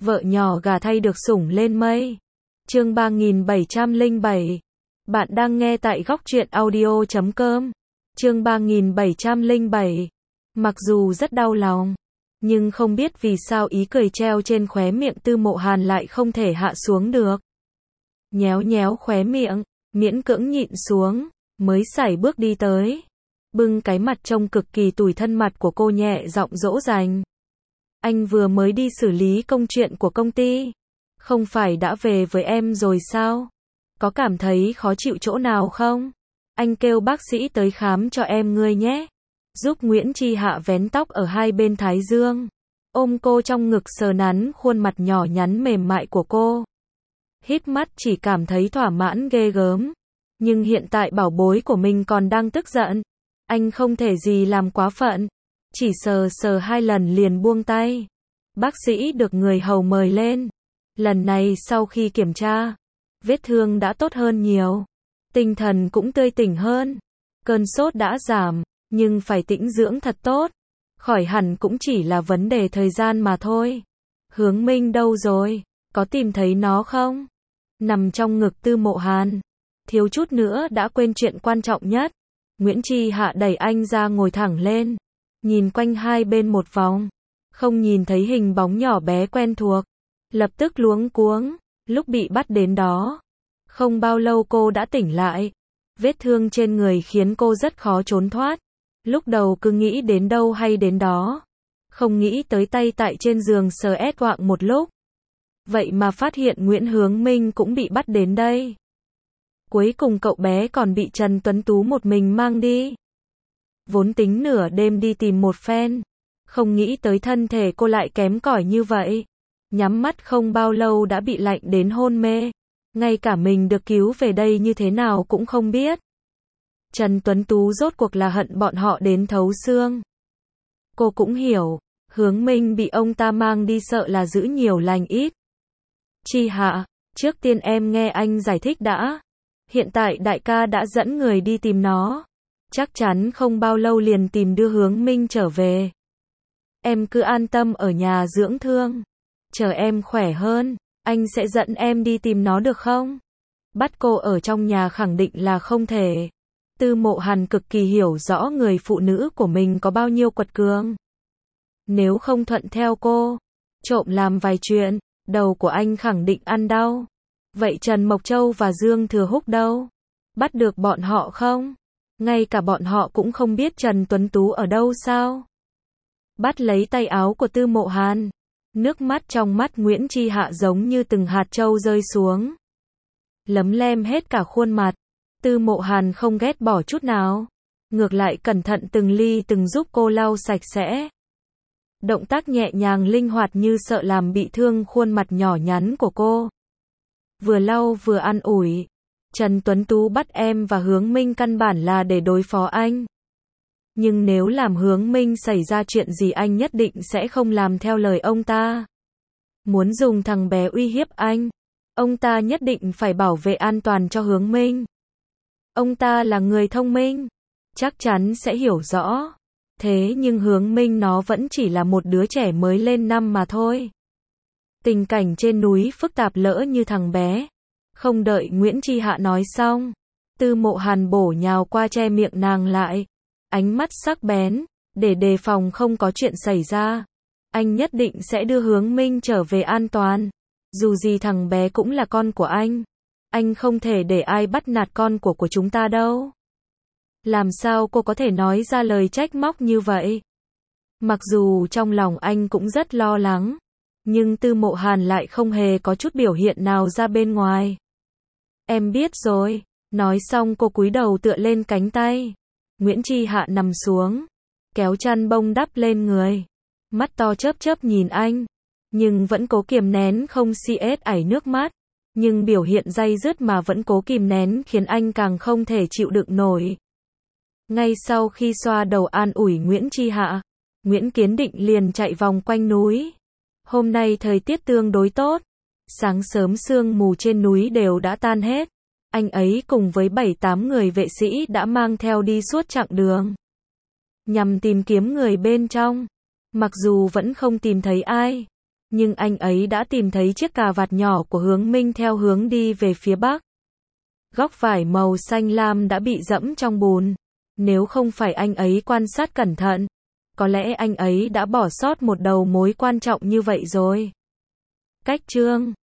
Vợ nhỏ gà thay được sủng lên mây. Chương 3707. Bạn đang nghe tại góc truyện audio.com. Chương 3707. Mặc dù rất đau lòng, nhưng không biết vì sao ý cười treo trên khóe miệng Tư Mộ Hàn lại không thể hạ xuống được. Nhéo nhéo khóe miệng, miễn cưỡng nhịn xuống, mới sải bước đi tới. Bưng cái mặt trông cực kỳ tủi thân mặt của cô nhẹ giọng dỗ dành. Anh vừa mới đi xử lý công chuyện của công ty. Không phải đã về với em rồi sao? Có cảm thấy khó chịu chỗ nào không? Anh kêu bác sĩ tới khám cho em ngươi nhé. Giúp Nguyễn Chi Hạ vén tóc ở hai bên thái dương. Ôm cô trong ngực sờ nắn khuôn mặt nhỏ nhắn mềm mại của cô. Hít mắt chỉ cảm thấy thỏa mãn ghê gớm. Nhưng hiện tại bảo bối của mình còn đang tức giận. Anh không thể gì làm quá phận. Chỉ sờ sờ 2 lần liền buông tay. Bác sĩ được người hầu mời lên. Lần này sau khi kiểm tra, vết thương đã tốt hơn nhiều. Tinh thần cũng tươi tỉnh hơn. Cơn sốt đã giảm, nhưng phải tĩnh dưỡng thật tốt. Khỏi hẳn cũng chỉ là vấn đề thời gian mà thôi. Hướng Minh đâu rồi? Có tìm thấy nó không? Nằm trong ngực Tư Mộ Hàn. Thiếu chút nữa đã quên chuyện quan trọng nhất. Nguyễn Chi Hạ đẩy anh ra ngồi thẳng lên. Nhìn quanh hai bên một vòng. Không nhìn thấy hình bóng nhỏ bé quen thuộc. Lập tức luống cuống. Lúc bị bắt đến đó. Không bao lâu cô đã tỉnh lại. Vết thương trên người khiến cô rất khó trốn thoát. Lúc đầu cứ nghĩ đến đâu hay đến đó. Không nghĩ tới tay tại trên giường sờ ét quạng một lúc. Vậy mà phát hiện Nguyễn Hướng Minh cũng bị bắt đến đây. Cuối cùng cậu bé còn bị Trần Tuấn Tú một mình mang đi. Vốn tính nửa đêm đi tìm một phen. Không nghĩ tới thân thể cô lại kém cỏi như vậy. Nhắm mắt không bao lâu đã bị lạnh đến hôn mê. Ngay cả mình được cứu về đây như thế nào cũng không biết. Trần Tuấn Tú rốt cuộc là hận bọn họ đến thấu xương. Cô cũng hiểu, Hướng Minh bị ông ta mang đi sợ là giữ nhiều lành ít. Chi Hạ, trước tiên em nghe anh giải thích đã. Hiện tại đại ca đã dẫn người đi tìm nó. Chắc chắn không bao lâu liền tìm đưa Hướng Minh trở về. Em cứ an tâm ở nhà dưỡng thương. Chờ em khỏe hơn, anh sẽ dẫn em đi tìm nó được không? Bắt cô ở trong nhà khẳng định là không thể. Tư Mộ Hàn cực kỳ hiểu rõ người phụ nữ của mình có bao nhiêu quật cường. Nếu không thuận theo cô, trộm làm vài chuyện, đầu của anh khẳng định ăn đau. Vậy Trần Mộc Châu và Dương Thừa Húc đâu? Bắt được bọn họ không? Ngay cả bọn họ cũng không biết Trần Tuấn Tú ở đâu sao? Bắt lấy tay áo của Tư Mộ Hàn. Nước mắt trong mắt Nguyễn Chi Hạ giống như từng hạt châu rơi xuống. Lấm lem hết cả khuôn mặt. Tư Mộ Hàn không ghét bỏ chút nào. Ngược lại cẩn thận từng ly từng giúp cô lau sạch sẽ. Động tác nhẹ nhàng linh hoạt như sợ làm bị thương khuôn mặt nhỏ nhắn của cô. Vừa lau vừa an ủi. Trần Tuấn Tú bắt em và Hướng Minh căn bản là để đối phó anh. Nhưng nếu làm Hướng Minh xảy ra chuyện gì anh nhất định sẽ không làm theo lời ông ta. Muốn dùng thằng bé uy hiếp anh. Ông ta nhất định phải bảo vệ an toàn cho Hướng Minh. Ông ta là người thông minh. Chắc chắn sẽ hiểu rõ. Thế nhưng Hướng Minh nó vẫn chỉ là một đứa trẻ mới lên năm mà thôi. Tình cảnh trên núi phức tạp lỡ như thằng bé. Không đợi Nguyễn Chi Hạ nói xong. Tư Mộ Hàn bổ nhào qua che miệng nàng lại. Ánh mắt sắc bén. Để đề phòng không có chuyện xảy ra. Anh nhất định sẽ đưa Hướng Minh trở về an toàn. Dù gì thằng bé cũng là con của anh. Anh không thể để ai bắt nạt con của chúng ta đâu. Làm sao cô có thể nói ra lời trách móc như vậy? Mặc dù trong lòng anh cũng rất lo lắng. Nhưng Tư Mộ Hàn lại không hề có chút biểu hiện nào ra bên ngoài. Em biết rồi. Nói xong cô cúi đầu tựa lên cánh tay. Nguyễn Chi Hạ nằm xuống. Kéo chăn bông đắp lên người. Mắt to chớp chớp nhìn anh. Nhưng vẫn cố kiềm nén không ảy nước mắt. Nhưng biểu hiện day dứt mà vẫn cố kìm nén khiến anh càng không thể chịu đựng nổi. Ngay sau khi xoa đầu an ủi Nguyễn Chi Hạ, Nguyễn Kiến Định liền chạy vòng quanh núi. Hôm nay thời tiết tương đối tốt. Sáng sớm sương mù trên núi đều đã tan hết. Anh ấy cùng với 7-8 người vệ sĩ đã mang theo đi suốt chặng đường. Nhằm tìm kiếm người bên trong. Mặc dù vẫn không tìm thấy ai. Nhưng anh ấy đã tìm thấy chiếc cà vạt nhỏ của Hướng Minh theo hướng đi về phía bắc. Góc vải màu xanh lam đã bị dẫm trong bùn. Nếu không phải anh ấy quan sát cẩn thận, có lẽ anh ấy đã bỏ sót một đầu mối quan trọng như vậy rồi. Cách chương